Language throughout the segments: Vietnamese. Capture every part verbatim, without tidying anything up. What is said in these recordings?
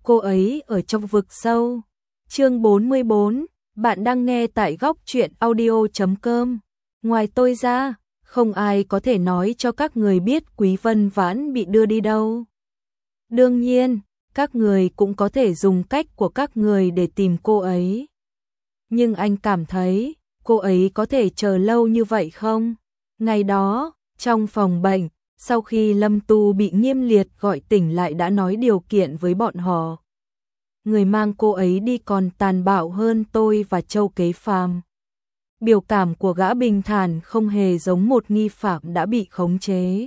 cô ấy ở trong vực sâu. Chương bốn mươi bốn, bạn đang nghe tại góc truyện audio chấm com. Ngoài tôi ra, không ai có thể nói cho các người biết Quý Vân Vãn bị đưa đi đâu. Đương nhiên, các người cũng có thể dùng cách của các người để tìm cô ấy. Nhưng anh cảm thấy, cô ấy có thể chờ lâu như vậy không? Ngày đó, trong phòng bệnh, sau khi Lâm Tu bị Nghiêm Liệt gọi tỉnh lại đã nói điều kiện với bọn họ. Người mang cô ấy đi còn tàn bạo hơn tôi và Châu Kế Phàm. Biểu cảm của gã bình thản không hề giống một nghi phạm đã bị khống chế.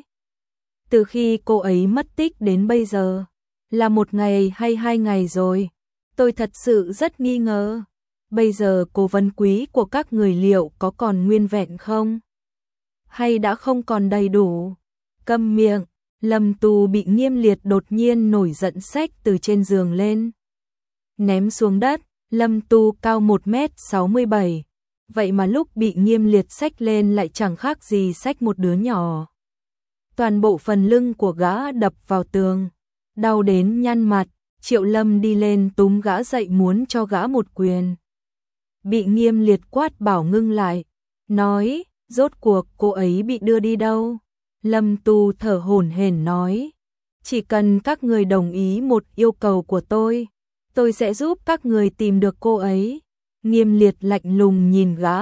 Từ khi cô ấy mất tích đến bây giờ, là một ngày hay hai ngày rồi, tôi thật sự rất nghi ngờ. Bây giờ cố vấn quý của các người liệu có còn nguyên vẹn không? Hay đã không còn đầy đủ? Câm miệng, Lâm Tu bị Nghiêm Liệt đột nhiên nổi giận xách từ trên giường lên. Ném xuống đất, Lâm Tu cao một mét sáu mươi bảy. Vậy mà lúc bị Nghiêm Liệt xách lên lại chẳng khác gì xách một đứa nhỏ. Toàn bộ phần lưng của gã đập vào tường. Đau đến nhăn mặt, Triệu Lâm đi lên túm gã dậy muốn cho gã một quyền. Bị Nghiêm Liệt quát bảo ngưng lại. Nói, rốt cuộc cô ấy bị đưa đi đâu? Lâm Tu thở hổn hển nói. Chỉ cần các người đồng ý một yêu cầu của tôi, tôi sẽ giúp các người tìm được cô ấy. Nghiêm Liệt lạnh lùng nhìn gã.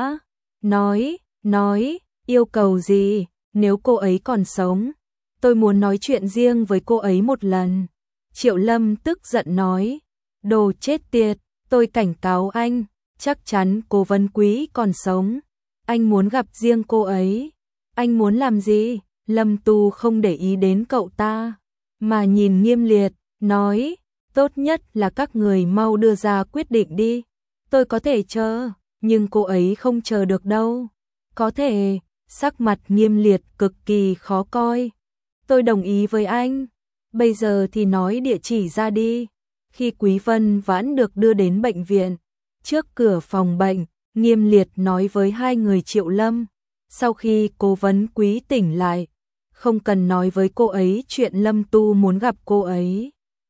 Nói, nói, yêu cầu gì? Nếu cô ấy còn sống, tôi muốn nói chuyện riêng với cô ấy một lần. Triệu Lâm tức giận nói. Đồ chết tiệt, tôi cảnh cáo anh, chắc chắn Cố Vấn Quý còn sống. Anh muốn gặp riêng cô ấy. Anh muốn làm gì? Lâm Tu không để ý đến cậu ta, mà nhìn Nghiêm Liệt, nói, tốt nhất là các người mau đưa ra quyết định đi. Tôi có thể chờ, nhưng cô ấy không chờ được đâu. Có thể, sắc mặt Nghiêm Liệt cực kỳ khó coi. Tôi đồng ý với anh. Bây giờ thì nói địa chỉ ra đi. Khi Quý Vân Vãn được đưa đến bệnh viện, trước cửa phòng bệnh, Nghiêm Liệt nói với hai người Triệu Lâm. Sau khi Cố Vấn Quý tỉnh lại, không cần nói với cô ấy chuyện Lâm Tu muốn gặp cô ấy.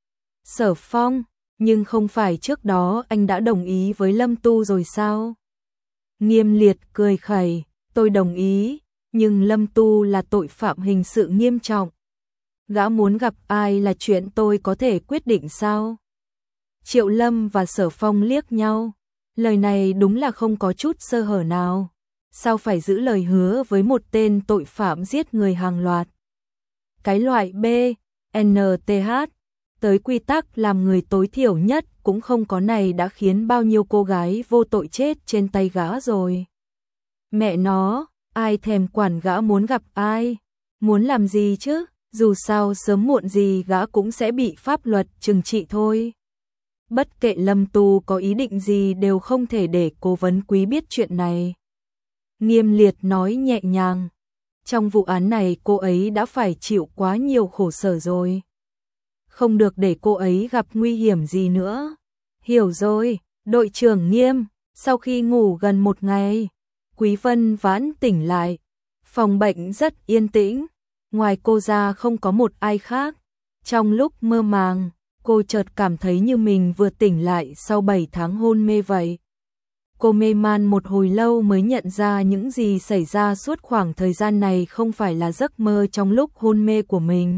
Sở Phong, nhưng không phải trước đó anh đã đồng ý với Lâm Tu rồi sao? Nghiêm Liệt cười khẩy, tôi đồng ý, nhưng Lâm Tu là tội phạm hình sự nghiêm trọng. Gã muốn gặp ai là chuyện tôi có thể quyết định sao? Triệu Lâm và Sở Phong liếc nhau, lời này đúng là không có chút sơ hở nào. Sao phải giữ lời hứa với một tên tội phạm giết người hàng loạt? Cái loại B, N T H, tới quy tắc làm người tối thiểu nhất cũng không có này đã khiến bao nhiêu cô gái vô tội chết trên tay gã rồi. Mẹ nó, ai thèm quản gã muốn gặp ai, muốn làm gì chứ, dù sao sớm muộn gì gã cũng sẽ bị pháp luật trừng trị thôi. Bất kệ Lâm Tu có ý định gì đều không thể để Cố Vấn Quý biết chuyện này. Nghiêm Liệt nói nhẹ nhàng. Trong vụ án này cô ấy đã phải chịu quá nhiều khổ sở rồi. Không được để cô ấy gặp nguy hiểm gì nữa. Hiểu rồi, đội trưởng Nghiêm. Sau khi ngủ gần một ngày, Quý Vân Vãn tỉnh lại. Phòng bệnh rất yên tĩnh. Ngoài cô ra không có một ai khác. Trong lúc mơ màng, cô chợt cảm thấy như mình vừa tỉnh lại sau bảy tháng hôn mê vậy. Cô mê man một hồi lâu mới nhận ra những gì xảy ra suốt khoảng thời gian này không phải là giấc mơ trong lúc hôn mê của mình.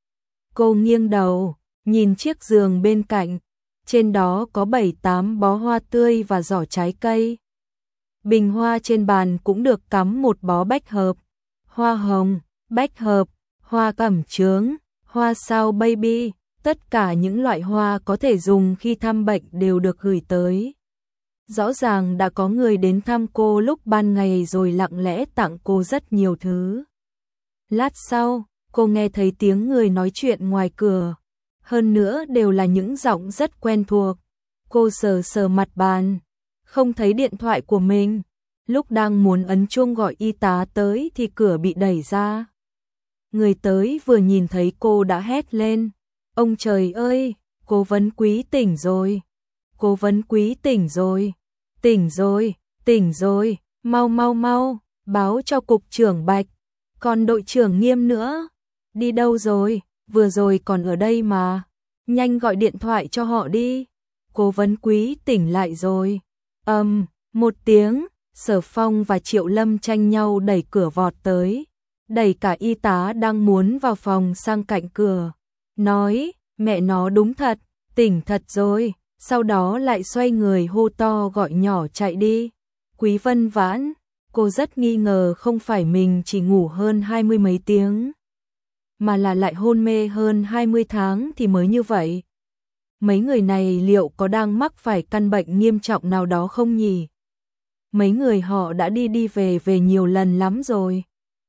Cô nghiêng đầu, nhìn chiếc giường bên cạnh, trên đó có bảy tám bó hoa tươi và giỏ trái cây. Bình hoa trên bàn cũng được cắm một bó bách hợp, hoa hồng, bách hợp, hoa cẩm chướng, hoa sao baby, tất cả những loại hoa có thể dùng khi thăm bệnh đều được gửi tới. Rõ ràng đã có người đến thăm cô lúc ban ngày rồi lặng lẽ tặng cô rất nhiều thứ. Lát sau, cô nghe thấy tiếng người nói chuyện ngoài cửa. Hơn nữa đều là những giọng rất quen thuộc. Cô sờ sờ mặt bàn, không thấy điện thoại của mình. Lúc đang muốn ấn chuông gọi y tá tới thì cửa bị đẩy ra. Người tới vừa nhìn thấy cô đã hét lên. Ông trời ơi, Cố Vấn Quý tỉnh rồi. Cố Vấn Quý tỉnh rồi. Tỉnh rồi, tỉnh rồi, mau mau mau, báo cho cục trưởng Bạch. Còn đội trưởng Nghiêm nữa, đi đâu rồi, vừa rồi còn ở đây mà. nhanh gọi điện thoại cho họ đi. Cố Vấn Quý tỉnh lại rồi. Ầm, um, một tiếng, Sở Phong và Triệu Lâm tranh nhau đẩy cửa vọt tới, đẩy cả y tá đang muốn vào phòng sang cạnh cửa, nói, mẹ nó đúng thật, tỉnh thật rồi, sau đó lại xoay người hô to gọi nhỏ chạy đi. Quý Vân Vãn, cô rất nghi ngờ không phải mình chỉ ngủ hơn hai mươi mấy tiếng, mà là lại hôn mê hơn hai mươi tháng thì mới như vậy. Mấy người này liệu có đang mắc phải căn bệnh nghiêm trọng nào đó không nhỉ? Mấy người họ đã đi đi về về nhiều lần lắm rồi.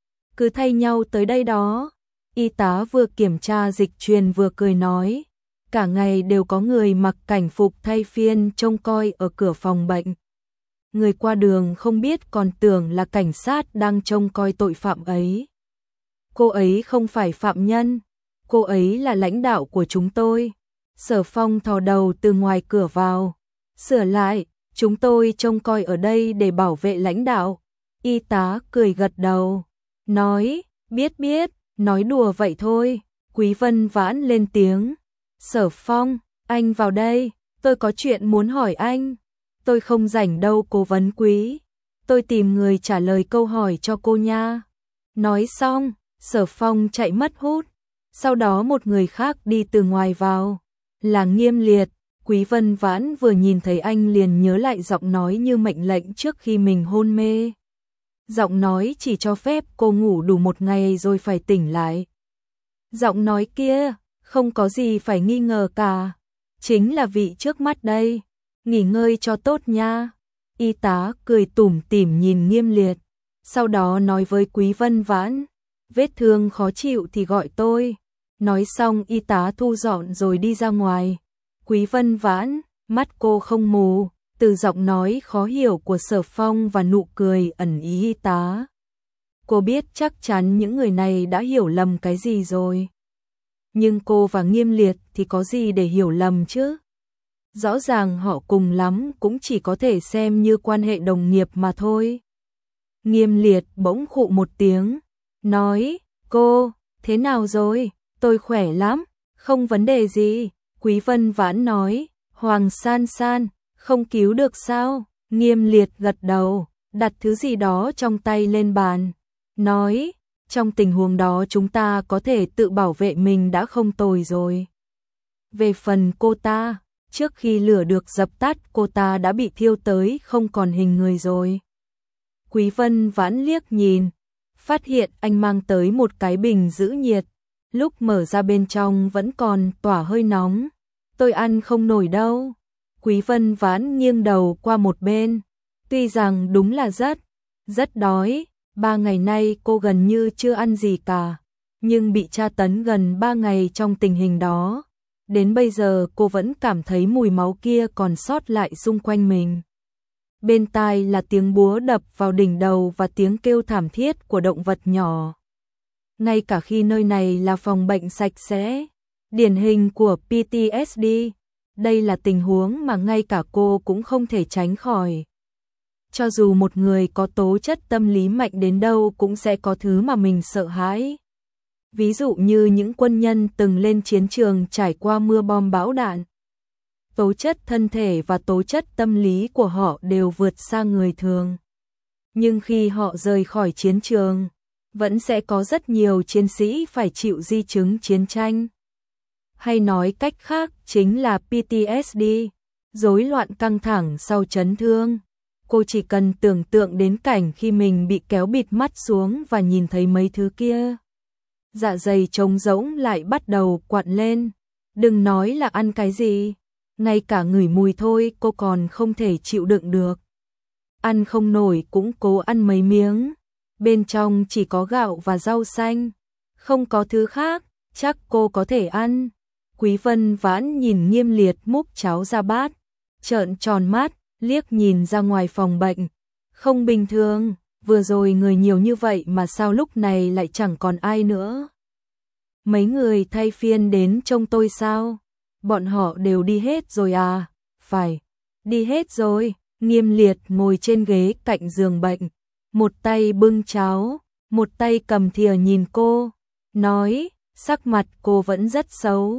Cứ thay nhau tới đây đó. Y tá vừa kiểm tra dịch truyền vừa cười nói. Cả ngày đều có người mặc cảnh phục thay phiên trông coi ở cửa phòng bệnh. Người qua đường không biết còn tưởng là cảnh sát đang trông coi tội phạm ấy. Cô ấy không phải phạm nhân, cô ấy là lãnh đạo của chúng tôi. Sở Phong thò đầu từ ngoài cửa vào. Sửa lại, chúng tôi trông coi ở đây để bảo vệ lãnh đạo. Y tá cười gật đầu, nói, biết biết, nói đùa vậy thôi. Quý Vân Vãn lên tiếng. Sở Phong, anh vào đây, tôi có chuyện muốn hỏi anh. Tôi không rảnh đâu Cố Vấn Quý. Tôi tìm người trả lời câu hỏi cho cô nha. Nói xong, Sở Phong chạy mất hút. Sau đó một người khác đi từ ngoài vào. Là Nghiêm Liệt. Quý Vân Vãn vừa nhìn thấy anh liền nhớ lại giọng nói như mệnh lệnh trước khi mình hôn mê. Giọng nói chỉ cho phép cô ngủ đủ một ngày rồi phải tỉnh lại. Giọng nói kia, không có gì phải nghi ngờ cả. Chính là vị trước mắt đây. Nghỉ ngơi cho tốt nha. Y tá cười tủm tỉm nhìn Nghiêm Liệt. Sau đó nói với Quý Vân Vãn. Vết thương khó chịu thì gọi tôi. Nói xong y tá thu dọn rồi đi ra ngoài. Quý Vân Vãn, mắt cô không mù, từ giọng nói khó hiểu của Sở Phong và nụ cười ẩn ý y tá. Cô biết chắc chắn những người này đã hiểu lầm cái gì rồi. Nhưng cô và Nghiêm Liệt thì có gì để hiểu lầm chứ? Rõ ràng họ cùng lắm cũng chỉ có thể xem như quan hệ đồng nghiệp mà thôi. Nghiêm Liệt bỗng khụ một tiếng, nói, cô, thế nào rồi? Tôi khỏe lắm, không vấn đề gì. Quý Vân Vãn nói, Hoàng San San, không cứu được sao? Nghiêm Liệt gật đầu, đặt thứ gì đó trong tay lên bàn, nói, trong tình huống đó chúng ta có thể tự bảo vệ mình đã không tồi rồi. Về phần cô ta, trước khi lửa được dập tắt cô ta đã bị thiêu tới không còn hình người rồi. Quý Vân Vãn liếc nhìn, phát hiện anh mang tới một cái bình giữ nhiệt. Lúc mở ra bên trong vẫn còn tỏa hơi nóng. Tôi ăn không nổi đâu. Quý Vân Vãn nghiêng đầu qua một bên. Tuy rằng đúng là rất, rất đói. Ba ngày nay cô gần như chưa ăn gì cả. Nhưng bị tra tấn gần ba ngày trong tình hình đó. Đến bây giờ cô vẫn cảm thấy mùi máu kia còn sót lại xung quanh mình. Bên tai là tiếng búa đập vào đỉnh đầu và tiếng kêu thảm thiết của động vật nhỏ. Ngay cả khi nơi này là phòng bệnh sạch sẽ, điển hình của pê tê ét đê, đây là tình huống mà ngay cả cô cũng không thể tránh khỏi. Cho dù một người có tố chất tâm lý mạnh đến đâu cũng sẽ có thứ mà mình sợ hãi. Ví dụ như những quân nhân từng lên chiến trường trải qua mưa bom bão đạn. Tố chất thân thể và tố chất tâm lý của họ đều vượt xa người thường. Nhưng khi họ rời khỏi chiến trường, vẫn sẽ có rất nhiều chiến sĩ phải chịu di chứng chiến tranh. Hay nói cách khác chính là pê tê ét đê, rối loạn căng thẳng sau chấn thương. Cô chỉ cần tưởng tượng đến cảnh khi mình bị kéo bịt mắt xuống và nhìn thấy mấy thứ kia. Dạ dày trống rỗng lại bắt đầu quặn lên. Đừng nói là ăn cái gì, ngay cả ngửi mùi thôi cô còn không thể chịu đựng được. Ăn không nổi cũng cố ăn mấy miếng. Bên trong chỉ có gạo và rau xanh, không có thứ khác, chắc cô có thể ăn. Quý Vân Vãn nhìn Nghiêm Liệt múc cháo ra bát, trợn tròn mắt, liếc nhìn ra ngoài phòng bệnh. Không bình thường, vừa rồi người nhiều như vậy mà sao lúc này lại chẳng còn ai nữa. Mấy người thay phiên đến trông tôi sao? Bọn họ đều đi hết rồi à? Phải, đi hết rồi. Nghiêm Liệt ngồi trên ghế cạnh giường bệnh, một tay bưng cháo, một tay cầm thìa nhìn cô, nói, sắc mặt cô vẫn rất xấu.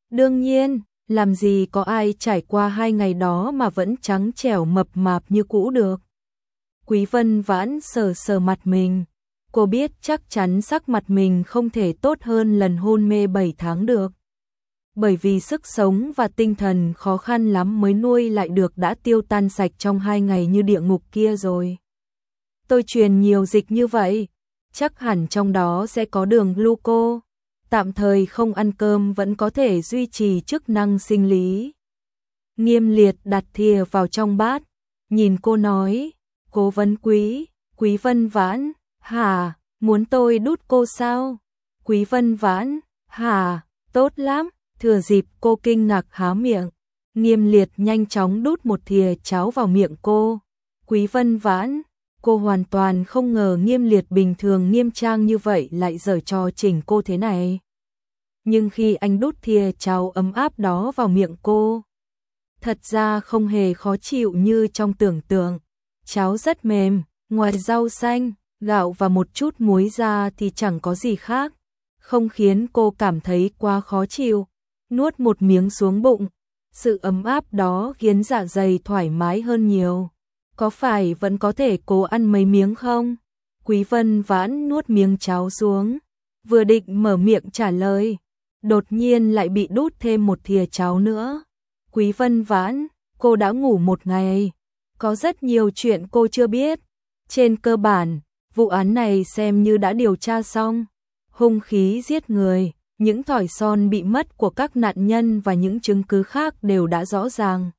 Đương nhiên, làm gì có ai trải qua hai ngày đó mà vẫn trắng trẻo mập mạp như cũ được. Quý Vân Vãn sờ sờ mặt mình. Cô biết chắc chắn sắc mặt mình không thể tốt hơn lần hôn mê bảy tháng được. Bởi vì sức sống và tinh thần khó khăn lắm mới nuôi lại được đã tiêu tan sạch trong hai ngày như địa ngục kia rồi. Tôi truyền nhiều dịch như vậy, chắc hẳn trong đó sẽ có đường gluco. Tạm thời không ăn cơm vẫn có thể duy trì chức năng sinh lý. Nghiêm Liệt đặt thìa vào trong bát, nhìn cô nói, Cố Vấn Quý, Quý Vân Vãn, hả, muốn tôi đút cô sao? Quý Vân Vãn, hả, tốt lắm, thừa dịp cô kinh ngạc há miệng. Nghiêm Liệt nhanh chóng đút một thìa cháo vào miệng cô. Quý Vân Vãn, cô hoàn toàn không ngờ Nghiêm Liệt bình thường nghiêm trang như vậy lại giở trò chỉnh cô thế này. Nhưng khi anh đút thìa cháo ấm áp đó vào miệng cô, thật ra không hề khó chịu như trong tưởng tượng. Cháo rất mềm, ngoài rau xanh, gạo và một chút muối ra thì chẳng có gì khác, không khiến cô cảm thấy quá khó chịu. Nuốt một miếng xuống bụng, sự ấm áp đó khiến dạ dày thoải mái hơn nhiều. Có phải vẫn có thể cố ăn mấy miếng không? Quý Vân Vãn nuốt miếng cháo xuống, vừa định mở miệng trả lời, đột nhiên lại bị đút thêm một thìa cháo nữa. Quý Vân Vãn, cô đã ngủ một ngày, có rất nhiều chuyện cô chưa biết. Trên cơ bản, vụ án này xem như đã điều tra xong. Hung khí giết người, những thỏi son bị mất của các nạn nhân và những chứng cứ khác đều đã rõ ràng.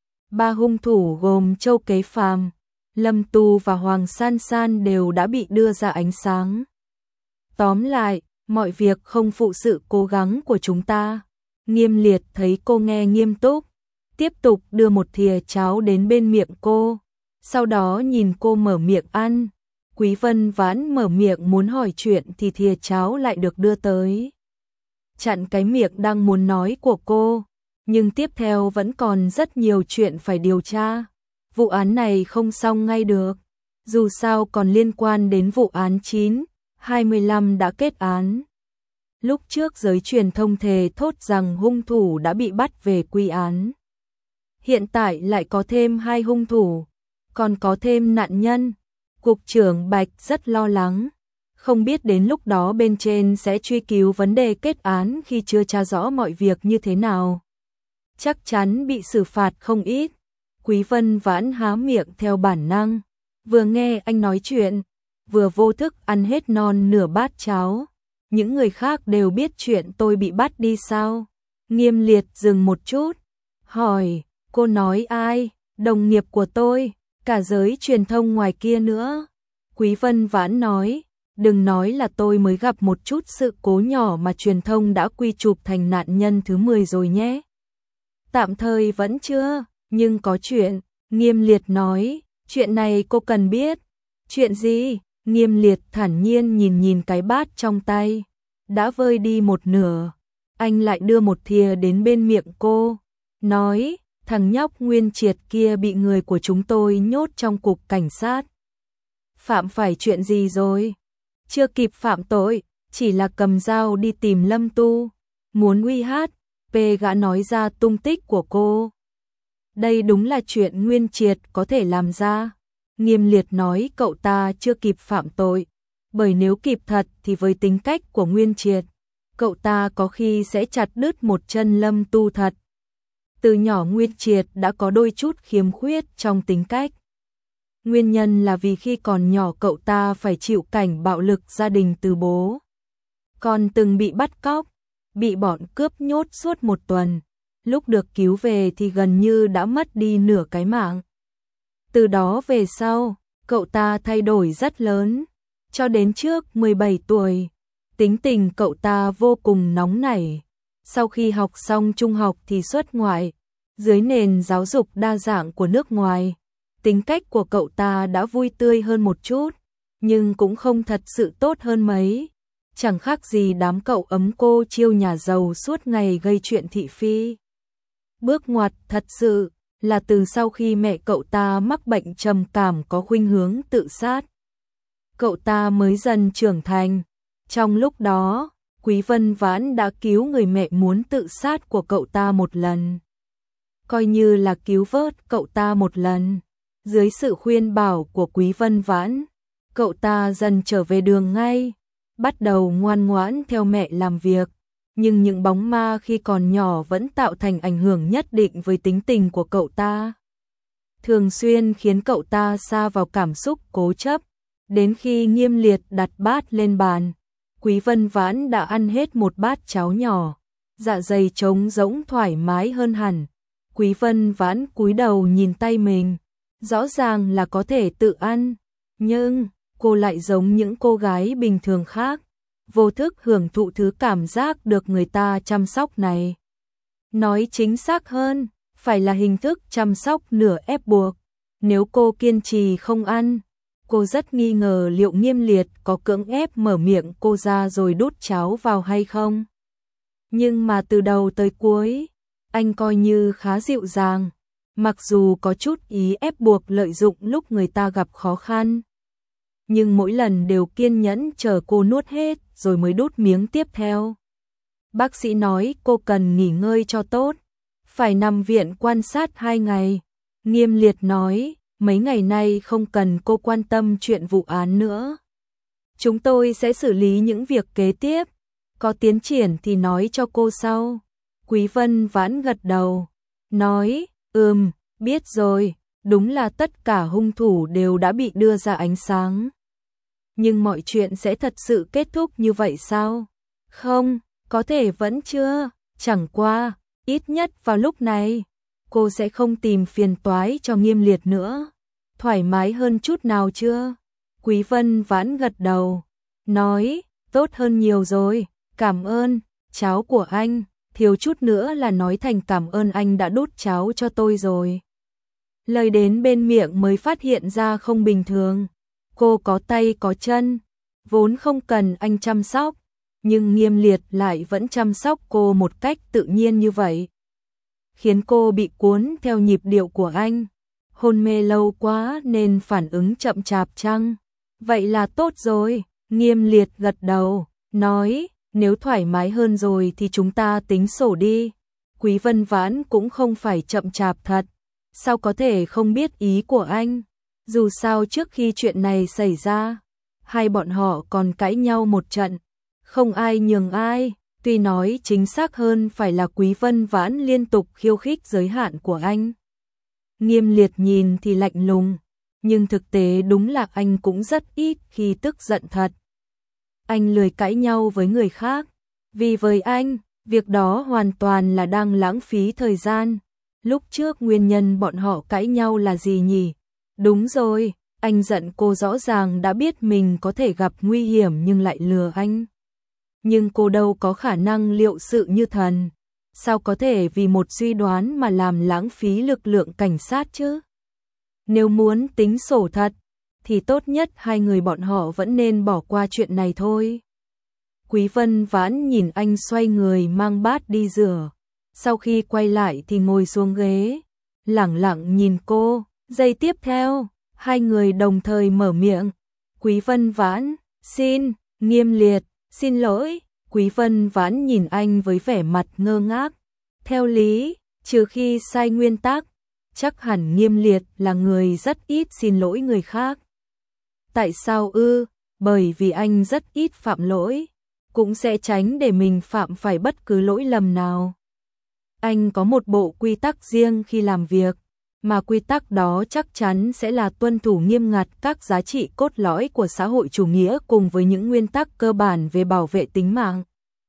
Ba hung thủ gồm Châu Kế Phàm, Lâm Tu và Hoàng San San đều đã bị đưa ra ánh sáng. Tóm lại, mọi việc không phụ sự cố gắng của chúng ta. Nghiêm Liệt thấy cô nghe nghiêm túc, tiếp tục đưa một thìa cháo đến bên miệng cô, sau đó nhìn cô mở miệng ăn. Quý Vân Vãn mở miệng muốn hỏi chuyện thì thìa cháo lại được đưa tới, chặn cái miệng đang muốn nói của cô. Nhưng tiếp theo vẫn còn rất nhiều chuyện phải điều tra. Vụ án này không xong ngay được, dù sao còn liên quan đến vụ án chín hai lăm đã kết án. Lúc trước giới truyền thông thề thốt rằng hung thủ đã bị bắt về quy án. Hiện tại lại có thêm hai hung thủ, còn có thêm nạn nhân. Cục trưởng Bạch rất lo lắng, không biết đến lúc đó bên trên sẽ truy cứu vấn đề kết án khi chưa tra rõ mọi việc như thế nào. Chắc chắn bị xử phạt không ít. Quý Vân Vãn há miệng theo bản năng, vừa nghe anh nói chuyện, vừa vô thức ăn hết non nửa bát cháo. Những người khác đều biết chuyện tôi bị bắt đi sao? Nghiêm Liệt dừng một chút, hỏi, cô nói ai? Đồng nghiệp của tôi, cả giới truyền thông ngoài kia nữa. Quý Vân Vãn nói, đừng nói là tôi mới gặp một chút sự cố nhỏ mà truyền thông đã quy chụp thành nạn nhân thứ mười rồi nhé. Tạm thời vẫn chưa, nhưng có chuyện. Nghiêm Liệt nói, chuyện này cô cần biết. Chuyện gì? Nghiêm Liệt thản nhiên nhìn nhìn cái bát trong tay, đã vơi đi một nửa. Anh lại đưa một thìa đến bên miệng cô, nói, thằng nhóc Nguyên Triệt kia bị người của chúng tôi nhốt trong cục cảnh sát. Phạm phải chuyện gì rồi? Chưa kịp phạm tội, chỉ là cầm dao đi tìm Lâm Tu, muốn uy hát, P gã nói ra tung tích của cô. Đây đúng là chuyện Nguyên Triệt có thể làm ra. Nghiêm Liệt nói cậu ta chưa kịp phạm tội, bởi nếu kịp thật thì với tính cách của Nguyên Triệt, cậu ta có khi sẽ chặt đứt một chân Lâm Tu thật. Từ nhỏ Nguyên Triệt đã có đôi chút khiếm khuyết trong tính cách. Nguyên nhân là vì khi còn nhỏ cậu ta phải chịu cảnh bạo lực gia đình từ bố. Còn từng bị bắt cóc, bị bọn cướp nhốt suốt một tuần. Lúc được cứu về thì gần như đã mất đi nửa cái mạng. Từ đó về sau, cậu ta thay đổi rất lớn. Cho đến trước mười bảy tuổi, tính tình cậu ta vô cùng nóng nảy. Sau khi học xong trung học thì xuất ngoại, dưới nền giáo dục đa dạng của nước ngoài. Tính cách của cậu ta đã vui tươi hơn một chút, nhưng cũng không thật sự tốt hơn mấy. Chẳng khác gì đám cậu ấm cô chiêu nhà giàu suốt ngày gây chuyện thị phi. Bước ngoặt thật sự là từ sau khi mẹ cậu ta mắc bệnh trầm cảm có khuynh hướng tự sát, cậu ta mới dần trưởng thành. Trong lúc đó, Quý Vân Vãn đã cứu người mẹ muốn tự sát của cậu ta một lần. Coi như là cứu vớt cậu ta một lần. Dưới sự khuyên bảo của Quý Vân Vãn, cậu ta dần trở về đường ngay, bắt đầu ngoan ngoãn theo mẹ làm việc. Nhưng những bóng ma khi còn nhỏ vẫn tạo thành ảnh hưởng nhất định với tính tình của cậu ta. Thường xuyên khiến cậu ta sa vào cảm xúc cố chấp. Đến khi Nghiêm Liệt đặt bát lên bàn, Quý Vân Vãn đã ăn hết một bát cháo nhỏ, dạ dày trống rỗng thoải mái hơn hẳn. Quý Vân Vãn cúi đầu nhìn tay mình, rõ ràng là có thể tự ăn, nhưng cô lại giống những cô gái bình thường khác, vô thức hưởng thụ thứ cảm giác được người ta chăm sóc này. Nói chính xác hơn, phải là hình thức chăm sóc nửa ép buộc. Nếu cô kiên trì không ăn, cô rất nghi ngờ liệu Nghiêm Liệt có cưỡng ép mở miệng cô ra rồi đút cháo vào hay không. Nhưng mà từ đầu tới cuối, anh coi như khá dịu dàng, mặc dù có chút ý ép buộc lợi dụng lúc người ta gặp khó khăn. Nhưng mỗi lần đều kiên nhẫn chờ cô nuốt hết rồi mới đút miếng tiếp theo. Bác sĩ nói cô cần nghỉ ngơi cho tốt, phải nằm viện quan sát hai ngày. Nghiêm Liệt nói, mấy ngày nay không cần cô quan tâm chuyện vụ án nữa. Chúng tôi sẽ xử lý những việc kế tiếp, có tiến triển thì nói cho cô sau. Quý Vân Vãn gật đầu, nói, ừm, biết rồi, đúng là tất cả hung thủ đều đã bị đưa ra ánh sáng. Nhưng mọi chuyện sẽ thật sự kết thúc như vậy sao? Không, có thể vẫn chưa, chẳng qua, ít nhất vào lúc này, cô sẽ không tìm phiền toái cho Nghiêm Liệt nữa. Thoải mái hơn chút nào chưa? Quý Vân Vãn gật đầu, nói, tốt hơn nhiều rồi, cảm ơn, cháo của anh, thiếu chút nữa là nói thành cảm ơn anh đã đút cháo cho tôi rồi. Lời đến bên miệng mới phát hiện ra không bình thường. Cô có tay có chân, vốn không cần anh chăm sóc, nhưng Nghiêm Liệt lại vẫn chăm sóc cô một cách tự nhiên như vậy, khiến cô bị cuốn theo nhịp điệu của anh. Hôn mê lâu quá nên phản ứng chậm chạp chăng? Vậy là tốt rồi. Nghiêm Liệt gật đầu, nói, nếu thoải mái hơn rồi thì chúng ta tính sổ đi. Quý Vân Vãn cũng không phải chậm chạp thật, sao có thể không biết ý của anh? Dù sao trước khi chuyện này xảy ra, hai bọn họ còn cãi nhau một trận, không ai nhường ai. Tuy nói chính xác hơn phải là Quý Vân Vãn liên tục khiêu khích giới hạn của anh. Nghiêm Liệt nhìn thì lạnh lùng, nhưng thực tế đúng là anh cũng rất ít khi tức giận thật. Anh lười cãi nhau với người khác, vì với anh, việc đó hoàn toàn là đang lãng phí thời gian. Lúc trước nguyên nhân bọn họ cãi nhau là gì nhỉ? Đúng rồi, anh giận cô rõ ràng đã biết mình có thể gặp nguy hiểm nhưng lại lừa anh. Nhưng cô đâu có khả năng liệu sự như thần, sao có thể vì một suy đoán mà làm lãng phí lực lượng cảnh sát chứ? Nếu muốn tính sổ thật, thì tốt nhất hai người bọn họ vẫn nên bỏ qua chuyện này thôi. Quý Vân Vãn nhìn anh xoay người mang bát đi rửa, sau khi quay lại thì ngồi xuống ghế, lẳng lặng nhìn cô. Giây tiếp theo, hai người đồng thời mở miệng. Quý Vân Vãn, xin, Nghiêm Liệt, xin lỗi. Quý Vân Vãn nhìn anh với vẻ mặt ngơ ngác. Theo lý, trừ khi sai nguyên tắc, chắc hẳn Nghiêm Liệt là người rất ít xin lỗi người khác. Tại sao ư? Bởi vì anh rất ít phạm lỗi, cũng sẽ tránh để mình phạm phải bất cứ lỗi lầm nào. Anh có một bộ quy tắc riêng khi làm việc, mà quy tắc đó chắc chắn sẽ là tuân thủ nghiêm ngặt các giá trị cốt lõi của xã hội chủ nghĩa cùng với những nguyên tắc cơ bản về bảo vệ tính mạng,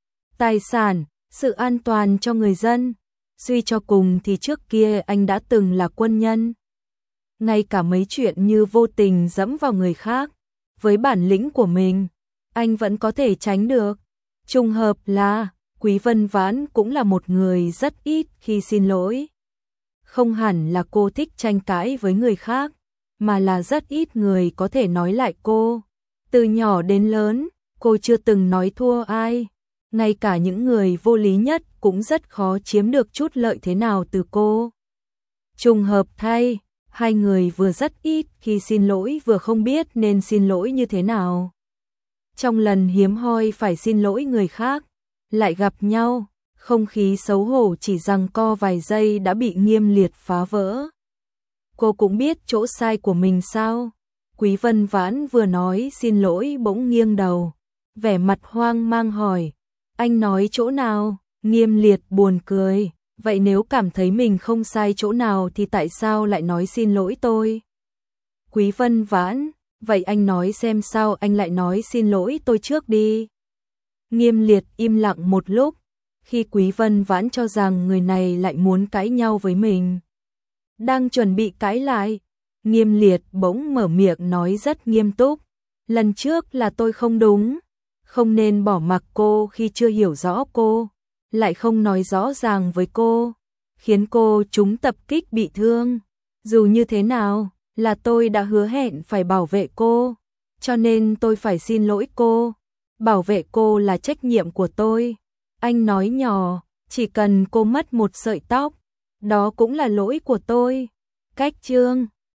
tài sản, sự an toàn cho người dân. Suy cho cùng thì trước kia anh đã từng là quân nhân. Ngay cả mấy chuyện như vô tình dẫm vào người khác, với bản lĩnh của mình, anh vẫn có thể tránh được. Trùng hợp là, Quý Vân Vãn cũng là một người rất ít khi xin lỗi. Không hẳn là cô thích tranh cãi với người khác, mà là rất ít người có thể nói lại cô. Từ nhỏ đến lớn, cô chưa từng nói thua ai. Ngay cả những người vô lý nhất cũng rất khó chiếm được chút lợi thế nào từ cô. Trùng hợp thay, hai người vừa rất ít khi xin lỗi vừa không biết nên xin lỗi như thế nào. Trong lần hiếm hoi phải xin lỗi người khác, lại gặp nhau, không khí xấu hổ chỉ giằng co vài giây đã bị Nghiêm Liệt phá vỡ. Cô cũng biết chỗ sai của mình sao? Quý Vân Vãn vừa nói xin lỗi bỗng nghiêng đầu, vẻ mặt hoang mang hỏi, anh nói chỗ nào? Nghiêm Liệt buồn cười, vậy nếu cảm thấy mình không sai chỗ nào thì tại sao lại nói xin lỗi tôi? Quý Vân Vãn, vậy anh nói xem sao anh lại nói xin lỗi tôi trước đi. Nghiêm Liệt im lặng một lúc, khi Quý Vân Vãn cho rằng người này lại muốn cãi nhau với mình. Đang chuẩn bị cãi lại, Nghiêm Liệt bỗng mở miệng nói rất nghiêm túc, lần trước là tôi không đúng, không nên bỏ mặc cô khi chưa hiểu rõ cô, lại không nói rõ ràng với cô, khiến cô trúng tập kích bị thương. Dù như thế nào, là tôi đã hứa hẹn phải bảo vệ cô, cho nên tôi phải xin lỗi cô. Bảo vệ cô là trách nhiệm của tôi. Anh nói nhỏ, chỉ cần cô mất một sợi tóc, đó cũng là lỗi của tôi. Cách chương